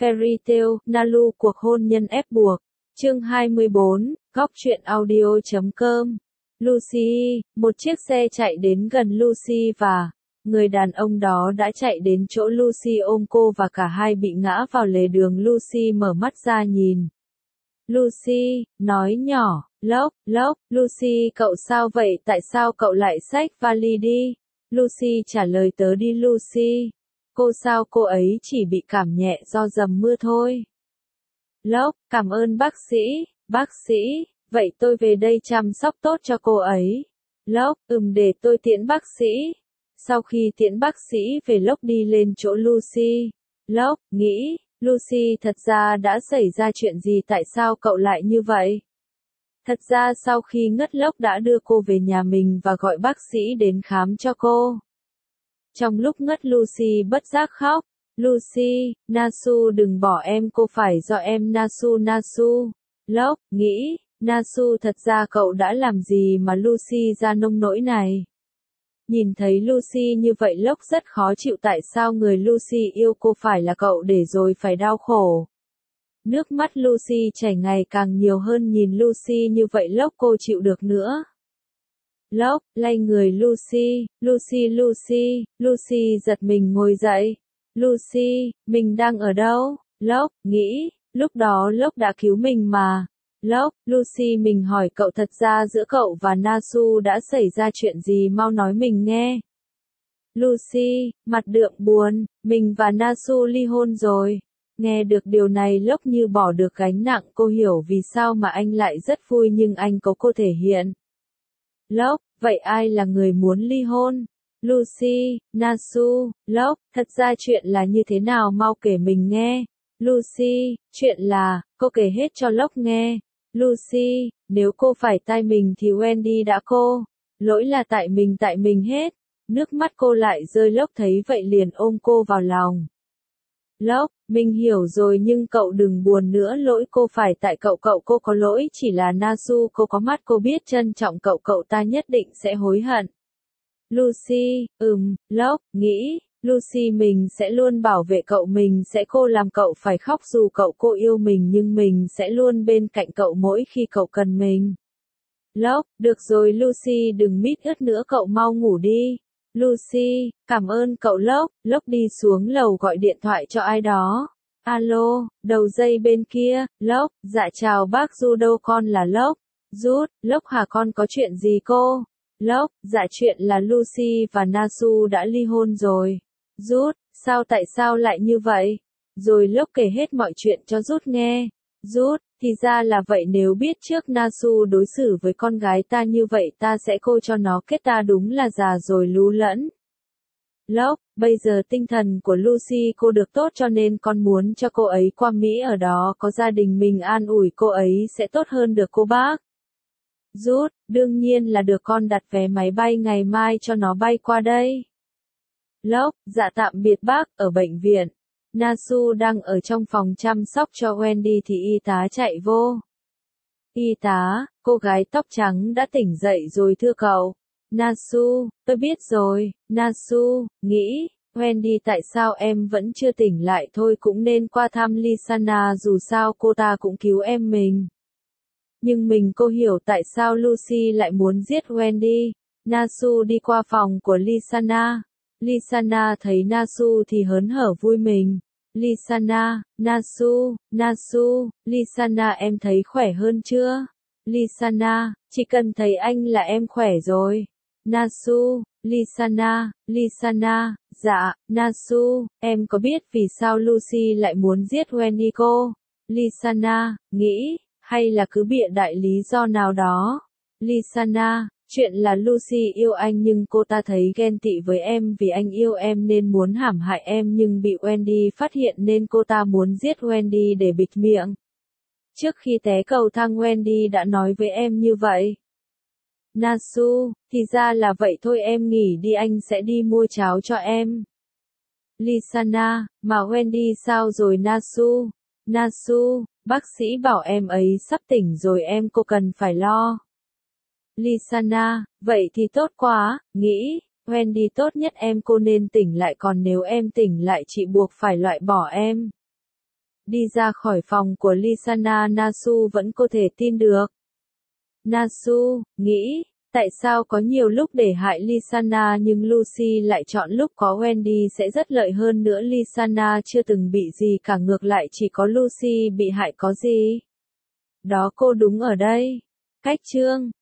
Fairy Tail, Nalu cuộc hôn nhân ép buộc. Chương 24, góc truyện audio.com. Lucy, một chiếc xe chạy đến gần Lucy và người đàn ông đó đã chạy đến chỗ Lucy ôm cô và cả hai bị ngã vào lề đường. Lucy mở mắt ra nhìn Lucy, nói nhỏ, Lốc, Lucy cậu sao vậy, tại sao cậu lại xách vali đi? Lucy trả lời tớ đi Lucy. Cô sao, cô ấy chỉ bị cảm nhẹ do dầm mưa thôi. Lốc, cảm ơn bác sĩ, vậy tôi về đây chăm sóc tốt cho cô ấy. Lốc, để tôi tiễn bác sĩ. Sau khi tiễn bác sĩ về Lốc đi lên chỗ Lucy. Lốc, nghĩ, Lucy thật ra đã xảy ra chuyện gì, tại sao cậu lại như vậy? Thật ra sau khi ngất Lốc đã đưa cô về nhà mình và gọi bác sĩ đến khám cho cô. Trong lúc ngất Lucy bất giác khóc. Lucy, Nasu đừng bỏ em, cô phải do em. Nasu. Lốc, nghĩ, Nasu thật ra cậu đã làm gì mà Lucy ra nông nỗi này? Nhìn thấy Lucy như vậy Lốc rất khó chịu, tại sao người Lucy yêu cô phải là cậu để rồi phải đau khổ. Nước mắt Lucy chảy ngày càng nhiều hơn, nhìn Lucy như vậy Lốc cô chịu được nữa. Lốc, lay người Lucy giật mình ngồi dậy. Lucy, mình đang ở đâu? Lốc, nghĩ, lúc đó Lốc đã cứu mình mà. Lốc, Lucy mình hỏi cậu, thật ra giữa cậu và Nasu đã xảy ra chuyện gì, mau nói mình nghe. Lucy, mặt đượm buồn, mình và Nasu ly hôn rồi. Nghe được điều này Lốc như bỏ được gánh nặng, cô hiểu vì sao mà anh lại rất vui nhưng anh có cô thể hiện. Lốc, vậy ai là người muốn ly hôn? Lucy, Nasu. Lốc, thật ra chuyện là như thế nào, mau kể mình nghe. Lucy, chuyện là, cô kể hết cho Lốc nghe. Lucy, nếu cô phải tay mình thì Wendy đã lỗi là tại mình hết. Nước mắt cô lại rơi, Lốc thấy vậy liền ôm cô vào lòng. Lốc, mình hiểu rồi nhưng cậu đừng buồn nữa, lỗi cô phải tại cậu cô có lỗi, chỉ là Nasu cô có mắt, cô biết trân trọng cậu ta nhất định sẽ hối hận. Lucy, Lốc, nghĩ, Lucy mình sẽ luôn bảo vệ cậu, mình sẽ làm cậu phải khóc dù cô yêu mình nhưng mình sẽ luôn bên cạnh cậu mỗi khi cậu cần mình. Lốc, được rồi Lucy đừng mít ướt nữa, cậu mau ngủ đi. Lucy, cảm ơn cậu Lốc. Lốc đi xuống lầu gọi điện thoại cho ai đó. Alo, đầu dây bên kia. Lốc, dạ chào bác Judo, con là Lốc. Lốc hả, con có chuyện gì cô? Lốc, dạ chuyện là Lucy và Nasu đã ly hôn rồi. Sao, tại sao lại như vậy? Rồi Lốc kể hết mọi chuyện cho nghe. Thì ra là vậy, nếu biết trước Nasu đối xử với con gái ta như vậy ta sẽ cho nó kết, ta đúng là già rồi lú lẫn. Lốc, bây giờ tinh thần của Lucy cô được tốt cho nên con muốn cho cô ấy qua Mỹ, ở đó có gia đình mình an ủi cô ấy sẽ tốt hơn được cô bác. Đương nhiên là được, con đặt vé máy bay ngày mai cho nó bay qua đây. Lốc, dạ tạm biệt bác. Ở bệnh viện, Nasu đang ở trong phòng chăm sóc cho Wendy thì y tá chạy vô. Y tá, cô gái tóc trắng đã tỉnh dậy rồi thưa cậu. Nasu, tôi biết rồi. Nasu, nghĩ, Wendy tại sao em vẫn chưa tỉnh lại, thôi cũng nên qua thăm Lisana, dù sao cô ta cũng cứu em mình. Nhưng cô hiểu tại sao Lucy lại muốn giết Wendy. Nasu đi qua phòng của Lisana. Lisana thấy Nasu thì hớn hở vui mình. Lisana, Nasu, Lisana em thấy khỏe hơn chưa? Lisana, chỉ cần thấy anh là em khỏe rồi. Nasu, Lisana, dạ, Nasu, em có biết vì sao Lucy lại muốn giết Wendy cô? Lisana, nghĩ, hay là cứ bịa đại lý do nào đó? Lisana, chuyện là Lucy yêu anh nhưng cô ta thấy ghen tị với em vì anh yêu em nên muốn hãm hại em, nhưng bị Wendy phát hiện nên cô ta muốn giết Wendy để bịt miệng. Trước khi té cầu thang Wendy đã nói với em như vậy. Nasu, thì ra là vậy, thôi em nghỉ đi, anh sẽ đi mua cháo cho em. Lisana, mà Wendy sao rồi? Nasu, bác sĩ bảo em ấy sắp tỉnh rồi em, cô cần phải lo. Lisana, vậy thì tốt quá, nghĩ, Wendy tốt nhất cô nên tỉnh lại, còn nếu em tỉnh lại chị buộc phải loại bỏ em. Đi ra khỏi phòng của Lysana, Nasu vẫn có thể tin được. Nasu nghĩ, tại sao có nhiều lúc để hại Lysana nhưng Lucy lại chọn lúc có Wendy sẽ rất lợi hơn nữa. Lysana chưa từng bị gì cả, ngược lại chỉ có Lucy bị hại có gì. Đó cô đúng ở đây. Cách chương